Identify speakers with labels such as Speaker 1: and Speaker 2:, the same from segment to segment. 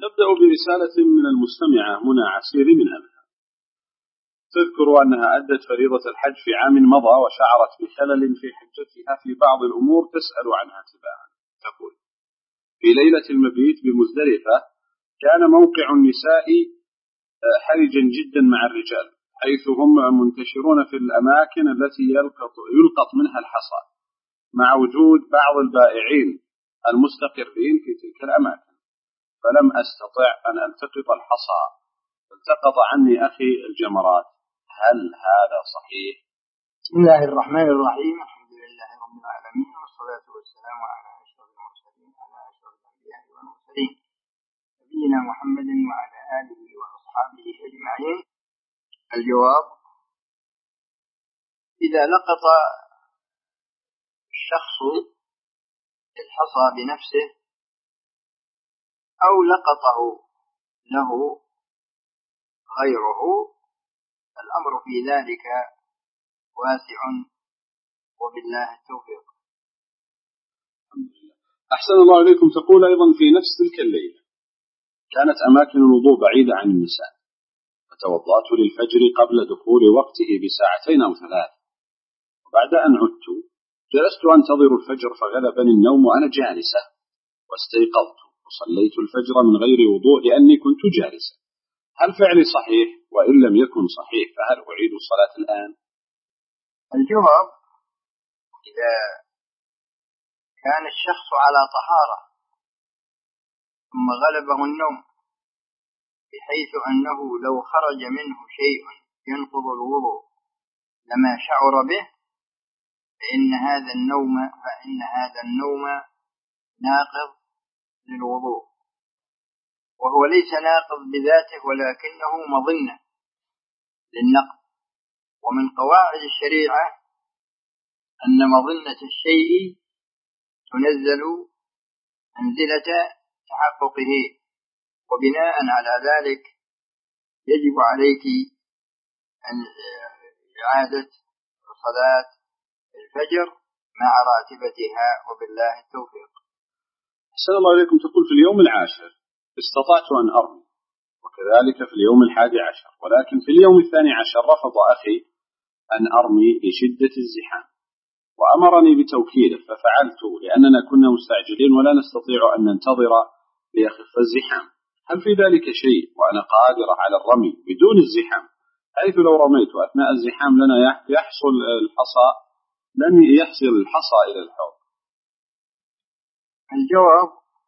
Speaker 1: نبدأ برسالة من المستمعة منى عسير من أبها، تذكر أنها أدت فريضة الحج في عام مضى وشعرت بخلل في حجتها في بعض الأمور تسأل عنها تباعا. تقول: في ليلة المبيت بمزدلفة كان موقع النساء حرجا جدا مع الرجال، حيث هم منتشرون في الأماكن التي يلقط منها الحصى، مع وجود بعض البائعين المستقرين في تلك الأماكن، فلم أستطع أن ألتقط الحصى، التقط عني أخي الجمرات، هل هذا صحيح؟
Speaker 2: بسم الله الرحمن الرحيم، الحمد لله رب العالمين، والصلاة والسلام على أشرف المرسلين على أشرف الأنبياء والمرسلين نبينا محمد وعلى آله وأصحابه أجمعين. الجواب: إذا لقط الشخص الحصى بنفسه أو لقطه له غيره، الأمر في ذلك واسع وبالله التوفيق.
Speaker 1: أحسن الله إليكم. تقول أيضا: في نفس تلك الليلة كانت أماكن الوضوء بعيدة عن النساء، فتوضأت للفجر قبل دخول وقته بساعتين أو 3، وبعد أن عدت جلست أنتظر الفجر فغلبني النوم وأنا جالسة، واستيقظت وصليت الفجر من غير وضوء لأني كنت جالسة. هل فعلي صحيح؟ وإن لم يكن صحيح فهل أعيد الصلاة الآن؟
Speaker 2: الجواب: إذا كان الشخص على طهارة ثم غلبه النوم بحيث أنه لو خرج منه شيء ينقض الوضوء لما شعر به، فإن هذا النوم ناقض للوضوء، وهو ليس ناقض بذاته ولكنه مظنة للنقض. ومن قواعد الشريعة أن مظنة الشيء تنزل منزلة تحققه، وبناء على ذلك يجب عليك أن إعادة صلاة الفجر مع راتبتها، وبالله التوفيق.
Speaker 1: أحسن الله إليكم. تقول: في اليوم 10 استطعت أن أرمي، وكذلك في اليوم 11، ولكن في اليوم 12 رفض أخي أن أرمي لشدة الزحام، وأمرني بتوكيله ففعلت لأننا كنا مستعجلين ولا نستطيع أن ننتظر ليخف الزحام. هل في ذلك شيء وأنا قادرة على الرمي بدون الزحام، حيث لو رميت أثناء الزحام لن يحصل الحصى إلى الحوض؟
Speaker 2: الجواب: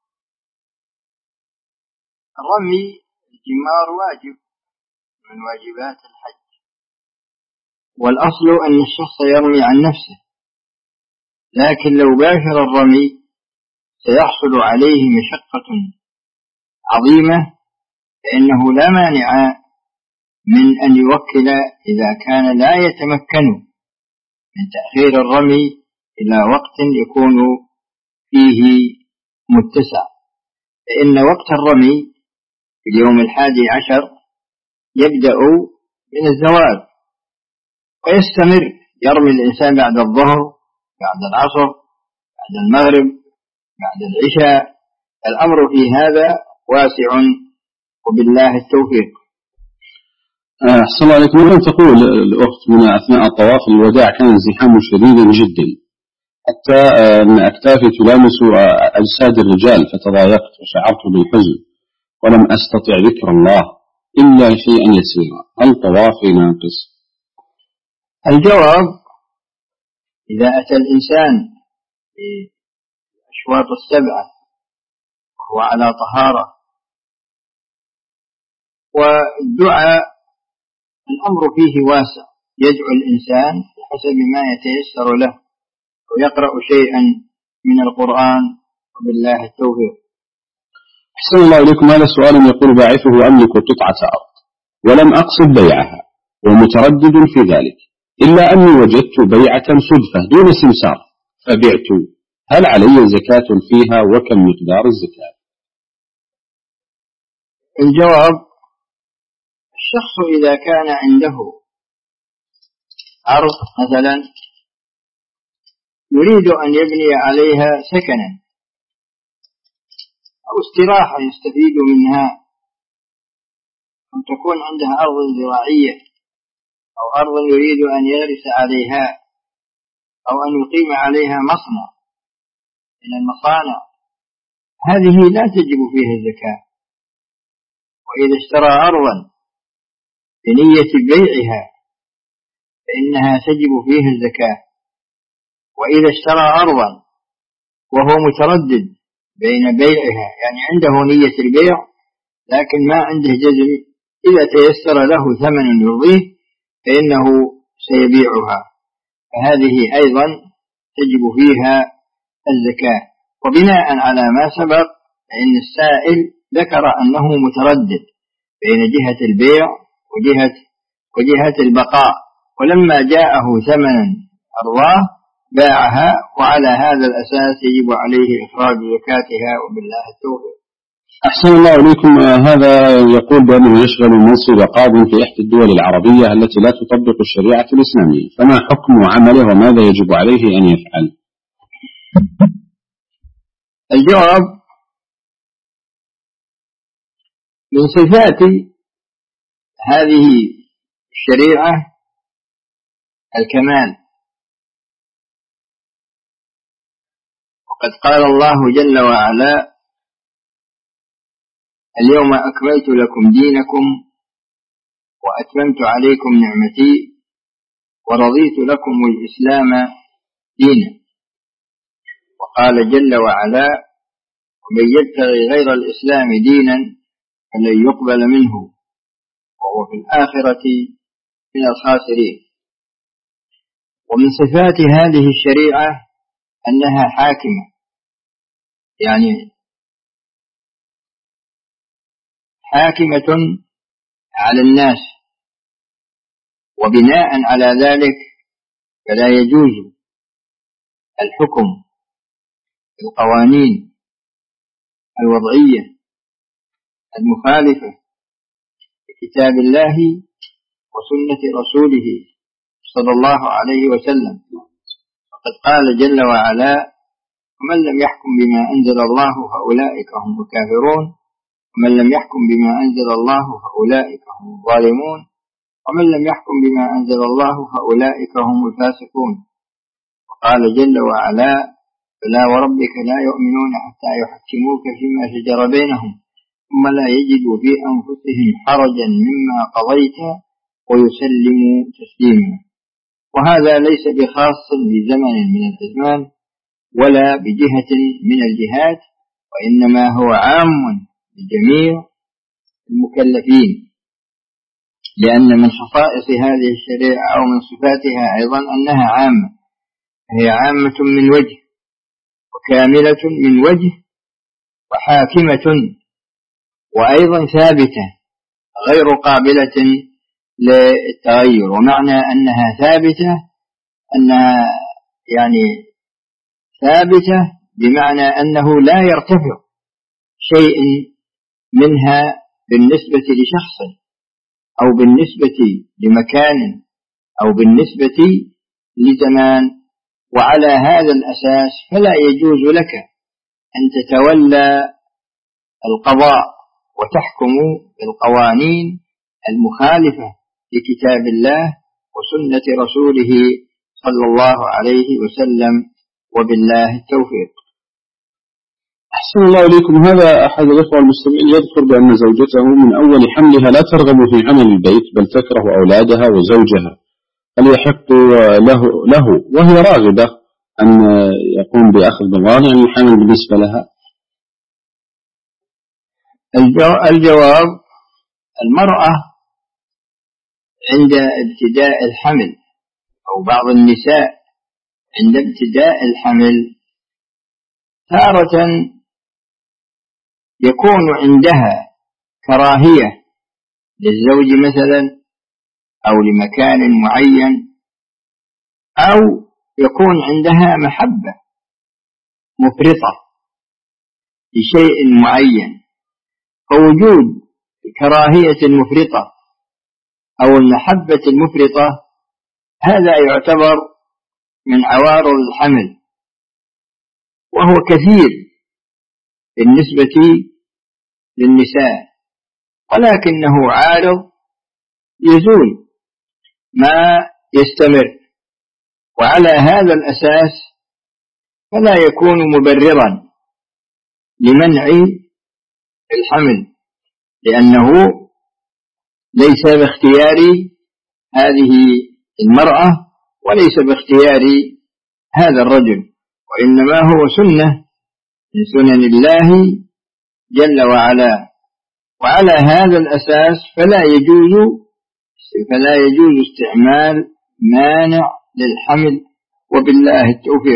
Speaker 2: رمي الجمار واجب من واجبات الحج، والأصل أن الشخص يرمي عن نفسه، لكن لو باشر الرمي سيحصل عليه مشقة عظيمة، فإنه لا مانع من أن يوكل إذا كان لا يتمكن من تأخير الرمي إلى وقت يكون فيه متسع، فإن وقت الرمي في اليوم 11 يبدأ من الزوال ويستمر، يرمي الإنسان بعد الظهر، بعد العصر، بعد المغرب، بعد العشاء. الأمر في هذا واسع وبالله التوفيق.
Speaker 1: أحسن الله عليكم. وأن تقول الأخت من أثناء الطواف الوداع كان الزحام شديدا جدا، حتى أن أكتافي تلامس أجساد الرجال، فتضايقت وشعرت بالحزن ولم أستطع ذكر الله إلا شيئا يسيرا، هل طوافي ناقص؟
Speaker 2: الجواب: إذا أتى الإنسان في الأشواط 7 وهو على طهارة والدعاء الأمر فيه واسع، يدعو الإنسان بحسب ما يتيسر له ويقرأ شيئا من القرآن، وبالله التوفيق.
Speaker 1: أحسن الله إليكم. هذا سؤال يقول باعثه: أملك قطعة أرض ولم أقصد بيعها ومتردد في ذلك، إلا أني وجدت بيعة صدفة دون سمسار فبعت، هل علي زكاة فيها وكم مقدار الزكاة؟
Speaker 2: الجواب: الشخص إذا كان عنده أرض مثلا يريد أن يبني عليها سكنا أو استراحة يستفيد منها، أو تكون عندها أرض زراعية أو أرض يريد أن يغرس عليها أو أن يقيم عليها مصنع من المصانع، هذه لا تجب فيها الزكاة. وإذا اشترى أرضا بنية بيعها فإنها تجب فيها الزكاة. وإذا اشترى أرضا وهو متردد بين بيعها، يعني عنده نية البيع لكن ما عنده جزم، إذا تيسر له ثمن يرضيه فإنه سيبيعها، فهذه أيضا تجب فيها الزكاة. وبناء على ما سبق فإن السائل ذكر أنه متردد بين جهة البيع وجهة البقاء، ولما جاءه ثمن أرضاه باعها، وعلى هذا الأساس يجب عليه إخراج زكاتها، وبالله التوفيق.
Speaker 1: أحسن الله إليكم. هذا يقول بأنه يشغل منصب قاض في إحدى الدول العربية التي لا تطبق الشريعة الإسلامية، فما حكم عمله وماذا يجب عليه أن يفعل؟
Speaker 2: الجواب: من صفات هذه الشريعة الكمال، وقد قال الله جل وعلا: اليوم أكملت لكم دينكم وأتممت عليكم نعمتي ورضيت لكم الإسلام دينا. وقال جل وعلا: ومن يبتغي غير الإسلام دينا فلن يقبل منه وهو في الآخرة من الخاسرين. ومن صفات هذه الشريعة أنها حاكمة، يعني حاكمة على الناس، وبناء على ذلك فلا يجوز الحكم بالقوانين الوضعية المخالفة لكتاب الله وسنة رسوله صلى الله عليه وسلم. فقد قال جل وعلا: ومن لم يحكم بما أنزل الله فأولئك هم الكافرون، ومن لم يحكم بما أنزل الله فأولئك هم الظالمون، ومن لم يحكم بما أنزل الله فأولئك هم الفاسقون. وقال جل وعلا: فلا وربك لا يؤمنون حتى يحكموك فيما شجر بينهم ثم لا يجدوا في أنفسهم حرجا مما قضيت ويسلموا تسليما. وهذا ليس بخاص بزمن من الأزمان ولا بجهة من الجهات، وإنما هو عام لجميع المكلفين، لأن من خصائص هذه الشريعة أو من صفاتها أيضا أنها عامة، هي عامة من وجه وكاملة من وجه وحاكمة، وأيضا ثابتة غير قابلة للتغير. ومعنى أنها ثابتة أنها يعني ثابتة بمعنى أنه لا يرتفع شيء منها بالنسبة لشخص أو بالنسبة لمكان أو بالنسبة لزمان. وعلى هذا الأساس فلا يجوز لك أن تتولى القضاء وتحكم بالقوانين المخالفة لكتاب الله وسنة رسوله صلى الله عليه وسلم، وبالله التوفيق.
Speaker 1: أحسن الله إليكم. هذا أحد الإخوة المستمعين يذكر بأن زوجته من أول حملها لا ترغب في عمل البيت بل تكره أولادها وزوجها، هل يحق له وهي راغبة أن يقوم بأخذ بالغانم عن الحمل بالنسبة لها؟
Speaker 2: الجواب: المرأة عند ابتداء الحمل أو بعض النساء عند ابتداء الحمل تارة يكون عندها كراهية للزوج مثلا أو لمكان معين، أو يكون عندها محبة مفرطة لشيء معين. فوجود الكراهية المفرطة أو المحبة المفرطة هذا يعتبر من عوارض الحمل، وهو كثير بالنسبة للنساء، ولكنه عارض يزول ما يستمر، وعلى هذا الأساس فلا يكون مبررا لمنع الحمل، لأنه ليس باختيار هذه المرأة وليس باختيار هذا الرجل، وإنما هو سنة من سنن الله جل وعلا. وعلى هذا الأساس فلا يجوز استعمال مانع للحمل، وبالله التوفيق.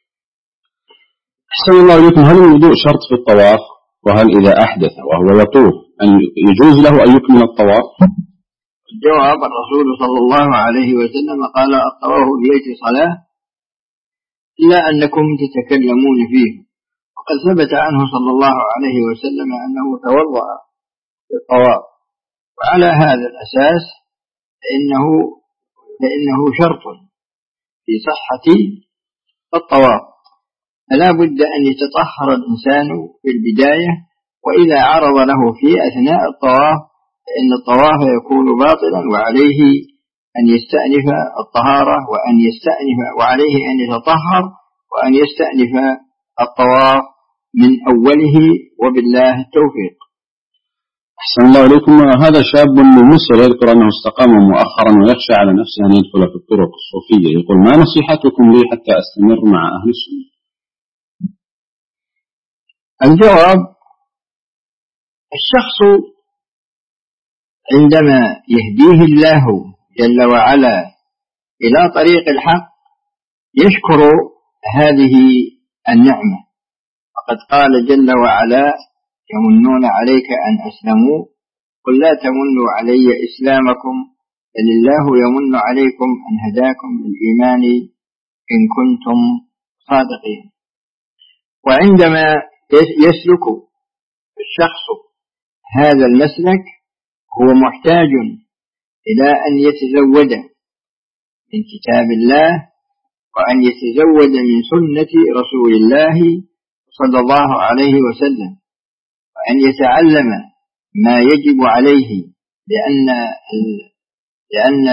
Speaker 1: أحسن الله إليكم. هل الوضوء شرط في الطواف؟ وهل إذا أحدث وهو يطوف أن يجوز له أن يكمل الطواف؟
Speaker 2: الجواب: الرسول صلى الله عليه وسلم قال: الطواف بيت صلاة إلا أنكم تتكلمون فيه. وقد ثبت عنه صلى الله عليه وسلم أنه توضأ في الطواف، وعلى هذا الأساس فإنه شرط في صحة الطواف، فلا بد أن يتطهر الإنسان في البداية، وإذا عرض له في أثناء الطواف فإن الطواف يكون باطلا، وعليه أن يستأنف الطهارة وعليه أن يتطهر وأن يستأنف الطواف من أوله، وبالله التوفيق.
Speaker 1: أحسن الله إليكم. هذا شاب من مصر يذكر أنه استقام مؤخرا ويخشى على نفسه أن يدخل في الطرق الصوفية، يقول: ما نصيحتكم لي حتى أستمر مع أهل السنة؟
Speaker 2: الجواب: الشخص عندما يهديه الله جل وعلا إلى طريق الحق يشكر هذه النعمة، فقد قال جل وعلا: يمنون عليك أن أسلموا قل لا تمنوا علي إسلامكم بل الله يمن عليكم أن هداكم للإيمان إن كنتم صادقين. وعندما يسلك الشخص هذا المسلك هو محتاج إلى أن يتزود من كتاب الله، وأن يتزود من سنة رسول الله صلى الله عليه وسلم، وأن يتعلم ما يجب عليه، لأن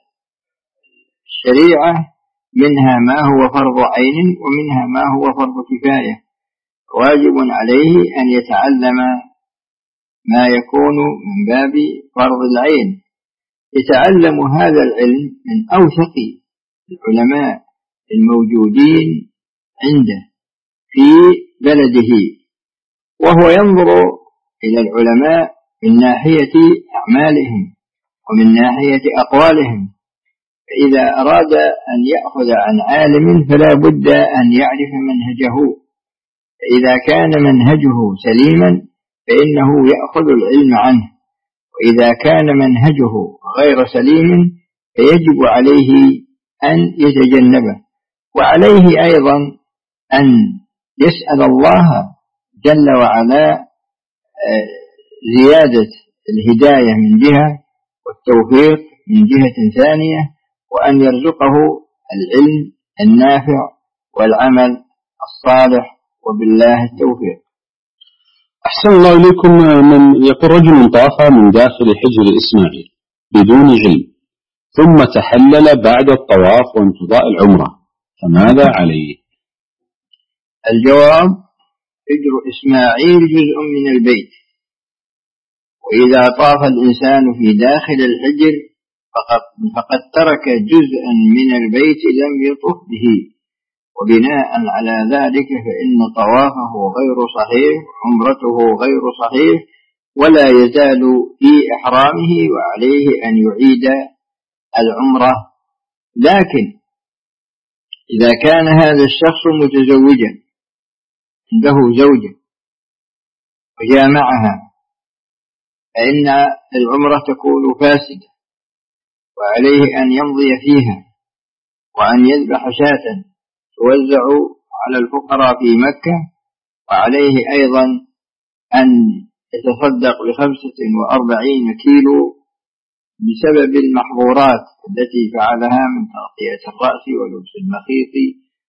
Speaker 2: الشريعة منها ما هو فرض عين ومنها ما هو فرض كفاية، واجب عليه أن يتعلم ما يكون من باب فرض العين. يتعلم هذا العلم من أوثق العلماء الموجودين عنده في بلده، وهو ينظر إلى العلماء من ناحية أعمالهم ومن ناحية أقوالهم، فإذا أراد أن يأخذ عن عالم فلا بد أن يعرف منهجه، فإذا كان منهجه سليما فإنه يأخذ العلم عنه، وإذا كان منهجه غير سليم فيجب عليه أن يتجنبه، وعليه أيضا أن يسأل الله جل وعلا زيادة الهداية من جهة والتوفيق من جهة ثانية، وأن يرزقه العلم النافع والعمل الصالح، وبالله التوفيق.
Speaker 1: أحسن الله إليكم. من يقول: رجل طاف من داخل حجر إسماعيل بدون علم ثم تحلل بعد الطواف وانقضاء العمرة، فماذا عليه؟
Speaker 2: الجواب: حجر إسماعيل جزء من البيت، وإذا طاف الإنسان في داخل الحجر فقد ترك جزءا من البيت لم يطف به، وبناء على ذلك فإن طوافه غير صحيح، عمرته غير صحيح، ولا يزال في إحرامه، وعليه أن يعيد العمرة. لكن إذا كان هذا الشخص متزوجا عنده زوجة وجامعها فإن العمرة تكون فاسدة، وعليه أن يمضي فيها وأن يذبح شاة توزع على الفقراء في مكة، وعليه أيضا أن يتصدق ب45 كيلو بسبب المحظورات التي فعلها من تغطية الرأس ولبس المخيط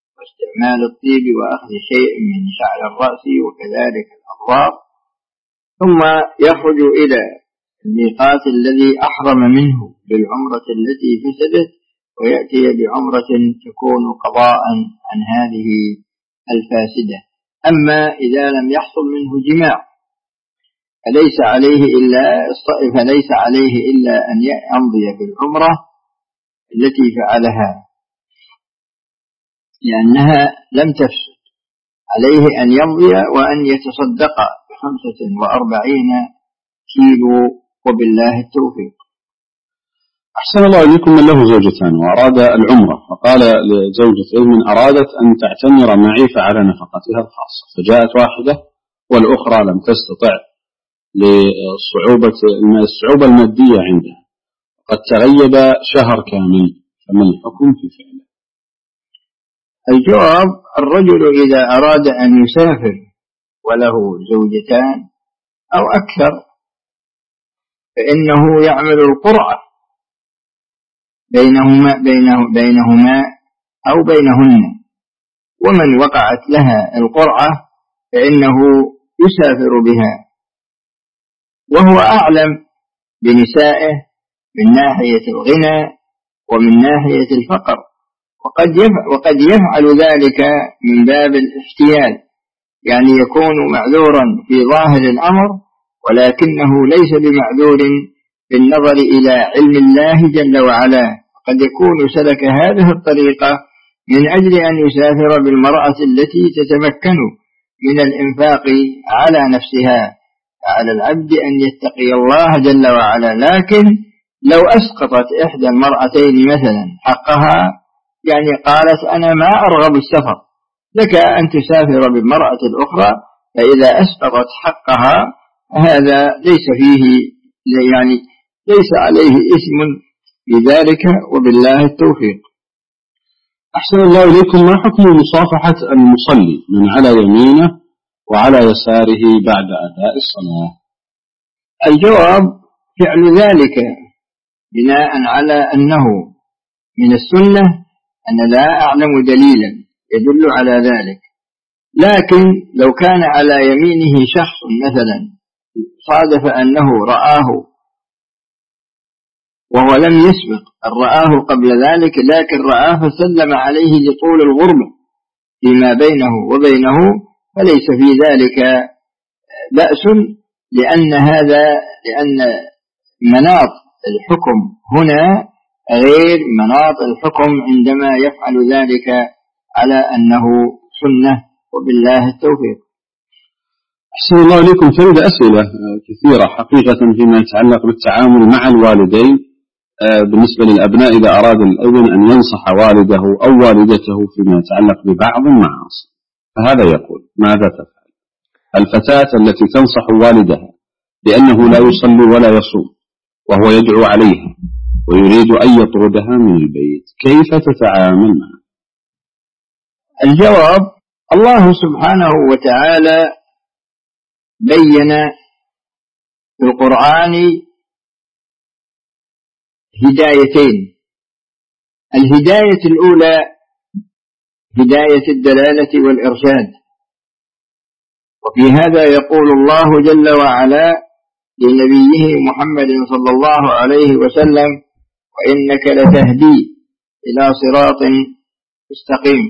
Speaker 2: واستعمال الطيب وأخذ شيء من شعر الرأس وكذلك الأظفار. ثم يخرج إلى الميقات الذي أحرم منه بالعمرة التي فسدت، ويأتي بعمرة تكون قضاء عن هذه الفاسدة. أما إذا لم يحصل منه جماع فليس عليه إلا أن يمضي بالعمرة التي فعلها، لأنها لم تفسد. عليه أن يمضي وأن يتصدق ب45 كيلو، وبالله التوفيق.
Speaker 1: أحسن الله إليكم. من له زوجتان وأراد العمرة، فقال لزوجته من أرادت أن تعتمر معي فعلى نفقتها الخاصة، فجاءت واحدة والأخرى لم تستطع للصعوبة المادية عندها، قد تغيب شهر كامل، فما الحكم في فعله؟
Speaker 2: الجواب: الرجل إذا أراد أن يسافر وله زوجتان أو أكثر فإنه يعمل القرعة بينهما أو بينهن، ومن وقعت لها القرعة فإنه يسافر بها، وهو أعلم بنسائه من ناحية الغنى ومن ناحية الفقر، وقد يفعل ذلك من باب الاحتيال، يعني يكون معذورا في ظاهر الأمر ولكنه ليس بمعذور بالنظر إلى علم الله جل وعلا. قد يكون سلك هذه الطريقة من أجل أن يسافر بالمرأة التي تتمكن من الإنفاق على نفسها. على العبد أن يتقي الله جل وعلا، لكن لو أسقطت إحدى المرأتين مثلا حقها، يعني قالت أنا ما أرغب السفر، لك أن تسافر بالمرأة الأخرى، فإذا أسقطت حقها هذا ليس عليه اسم بذلك، وبالله التوفيق.
Speaker 1: أحسن الله إليكم. ما حكم مصافحة المصلي من على يمينه وعلى يساره بعد أداء الصلاة؟
Speaker 2: الجواب: فعل ذلك بناء على أنه من السنة، أنا لا أعلم دليلا يدل على ذلك، لكن لو كان على يمينه شخص مثلا صادف أنه رآه وهو لم يسبق أن رآه قبل ذلك، لكن رآه فسلم عليه لطول الغربة فيما بينه وبينه، فليس في ذلك بأس، لأن مناط الحكم هنا غير مناط الحكم عندما يفعل ذلك على أنه سنة، وبالله التوفيق.
Speaker 1: أحسن الله إليكم. تريد أسئلة كثيرة حقيقة فيما يتعلق بالتعامل مع الوالدين بالنسبة للأبناء إذا أراد الابن أن ينصح والده أو والدته فيما يتعلق ببعض المعاصي، فهذا يقول: ماذا تفعل الفتاة التي تنصح والدها لأنه لا يصلي ولا يصوم وهو يدعو عليها ويريد أن يطردها من البيت، كيف تتعامل معه؟
Speaker 2: الجواب: الله سبحانه وتعالى بين في القرآن هدايتين: الهداية الأولى هداية الدلالة والإرشاد، وفي هذا يقول الله جل وعلا لنبيه محمد صلى الله عليه وسلم: وإنك لتهدي إلى صراط مستقيم.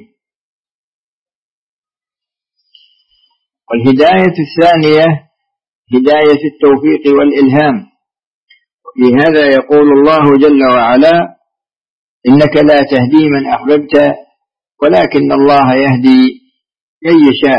Speaker 2: والهداية الثانية هداية التوفيق والإلهام، وفي هذا يقول الله جل وعلا: إنك لا تهدي من أحببت ولكن الله يهدي من يشاء.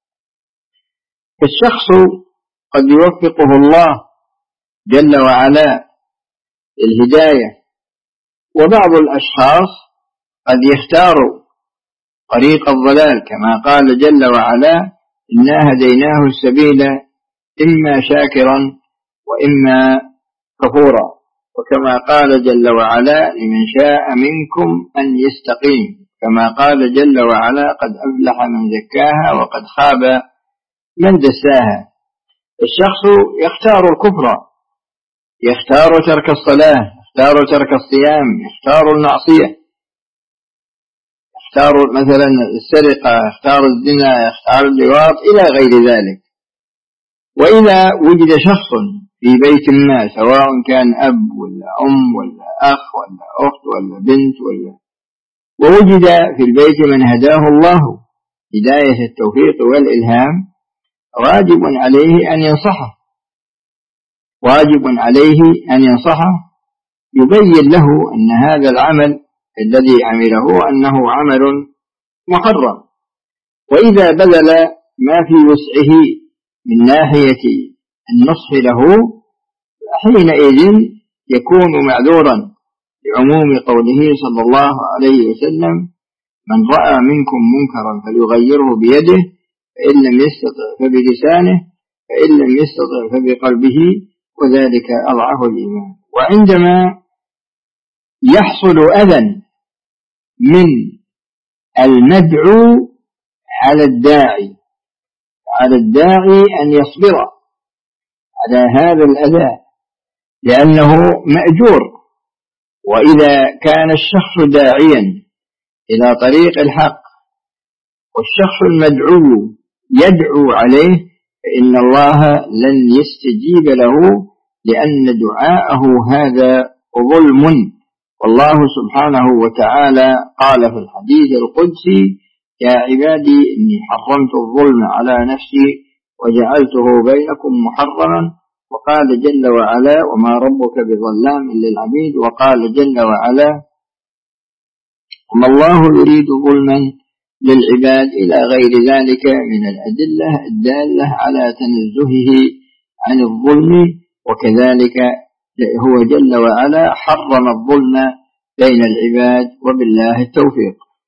Speaker 2: فالشخص قد يوفقه الله جل وعلا للهداية، وبعض الأشخاص قد يختاروا طريق الضلال، كما قال جل وعلا: إنا هديناه السبيل إما شاكرا وإما كفورا، وكما قال جل وعلا: لمن شاء منكم أن يستقيم، كما قال جل وعلا: قد أفلح من زكاها وقد خاب من دساها. الشخص يختار الكفر، يختار ترك الصلاة، يختار ترك الصيام، يختار المعصية، يختار مثلا السرقة، يختار الزنا، يختار اللواط إلى غير ذلك. وإذا وجد شخص في بيت ما، سواء كان أب ولا أم ولا أخ ولا أخت ولا بنت ووجد في البيت من هداه الله هداية التوفيق والإلهام، واجب عليه أن ينصحه يبين له أن هذا العمل الذي عمله أنه عمل محرم. وإذا بذل ما في وسعه من ناحية النصح له حينئذ يكون معذورا لعموم قوله صلى الله عليه وسلم: من رأى منكم منكرا فليغيره بيده، فإن لم يستطع فبلسانه، فإن لم يستطع فبقلبه، وذلك أضعف الإيمان. وعندما يحصل أذى من المدعو على الداعي أن يصبر على هذا الأذى لأنه مأجور. وإذا كان الشخص داعيا إلى طريق الحق والشخص المدعو يدعو عليه فإن الله لن يستجيب له، لأن دعاءه هذا ظلم. والله سبحانه وتعالى قال في الحديث القدسي: يا عبادي إني حرمت الظلم على نفسي وجعلته بينكم محرما. وقال جل وعلا: وما ربك بظلام للعبيد. وقال جل وعلا: وما الله يريد ظلما للعباد، إلى غير ذلك من الأدلة الدالة على تنزهه عن الظلم. وكذلك هو جل وعلا حرم الظلم بين العباد، وبالله التوفيق.